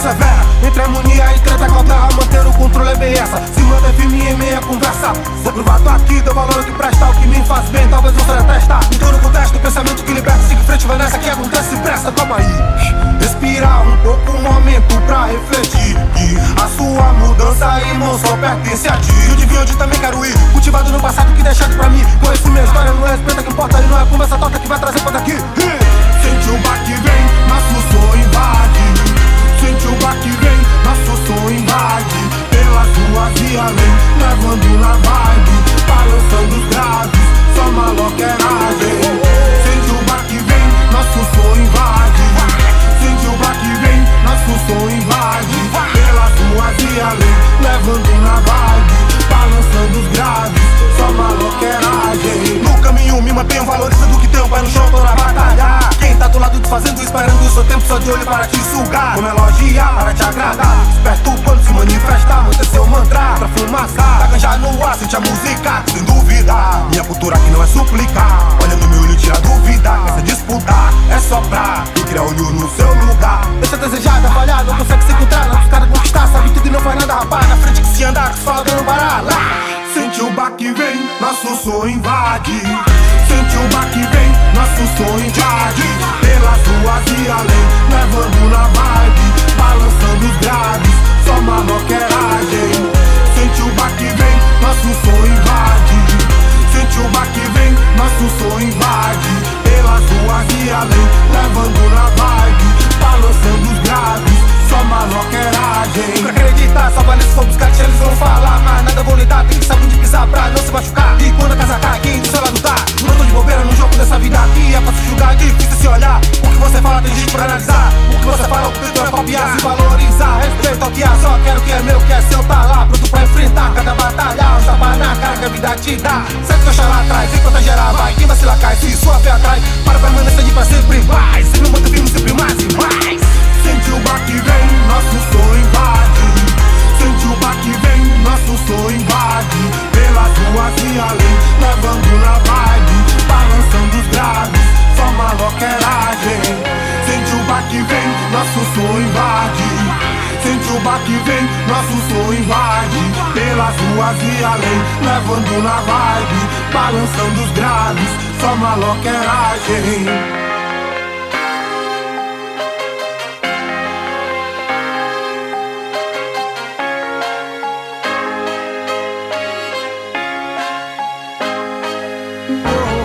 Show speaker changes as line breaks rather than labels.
severa. Entre harmonia e treta, cautela, manter o controle é bem essa. Se manda firme em meia conversa. Vou provado aqui, deu valor ao que presta. O que me faz bem, talvez você detesta. Então no contexto, pensamento que liberta. Siga em frente, vai nessa que acontece, presta. Calma aí, respirar um pouco, um momento pra refletir. Que a sua mudança, irmão, só pertence a ti. Eu devia onde também quero ir, cultivado no passado que deixaste pra mim. Conheço minha história, não respeita, que importa e não é conversa torta que vai trazer pra daqui. Sente o baque vem, nosso som invade. Sente o baque vem, nosso som invade. Pelas ruas e além, levando na vibe, balançando os graves, só maloqueiragem. Sente o baque vem, nosso som invade. Sente o baque vem, nosso som invade. Pelas ruas e além, levando na vibe, balançando os graves, só maloqueiragem. No caminho me mantenho valorizando o que tenho, vai no chão, tô na batalha. Quem tá do lado desfazendo, esperando o seu tempo só de olho para te sugar. Como elogiar, para te agradar. Esperto quando se manifestar, manter seu mantra pra fumaçar. Tá ganja no ar, sente a música, sem dúvida. Minha cultura aqui não é suplicar. Olha no meu olho, tira dúvida. Essa disputa é só pra criar olho no seu lugar. Deixa desejada, falhada, não consegue se encontrar. Não buscar conquistar, sabe tudo e não faz nada, rapaz. Na frente que se andar, que se fala dando baralho. Sente o baque vem, nosso som invade. Sente o baque vem, nosso som invade. Pelas ruas e além, levando na vibe, balançando os graves, só maloqueiragem. Sente o baque vem, nosso som invade. Sente o baque vem, nosso som invade. Pelas ruas e além, levando na vibe, balançando os graves, só maloqueiragem. Pra acreditar, só vale se for buscar que eles vão falar. Mas nada vou lhe dar, tem que saber onde pisar pra não se machucar. E quando a casa cai, quem do seu lado tá? Não tô de bobeira no jogo dessa vida aqui. É fácil julgar, difícil se olhar. O que você fala tem gente pra analisar. O que você fala, o que é copiar, se valorizar. Respeito ao que é, só quero o que é meu, que é seu, tá lá. Pronto pra enfrentar cada batalha. Um tapa na cara que a vida te dá. Certo que eu lá atrás, enquanto a gerar vai. Quem vacilar cai, se sua fé atrai. Para permanecer de pra sempre mais. Sempre manter firme, sempre mais e mais. Sente o baque vem, nosso som invade. Sente o baque vem, nosso som invade. Pelas ruas e além, levando na vibe, balançando os graves, só maloqueiragem. Sente o baque vem, nosso som invade. Sente o baque vem, nosso som invade. Pelas ruas e além, levando na vibe, balançando os graves, só maloqueiragem. Oh.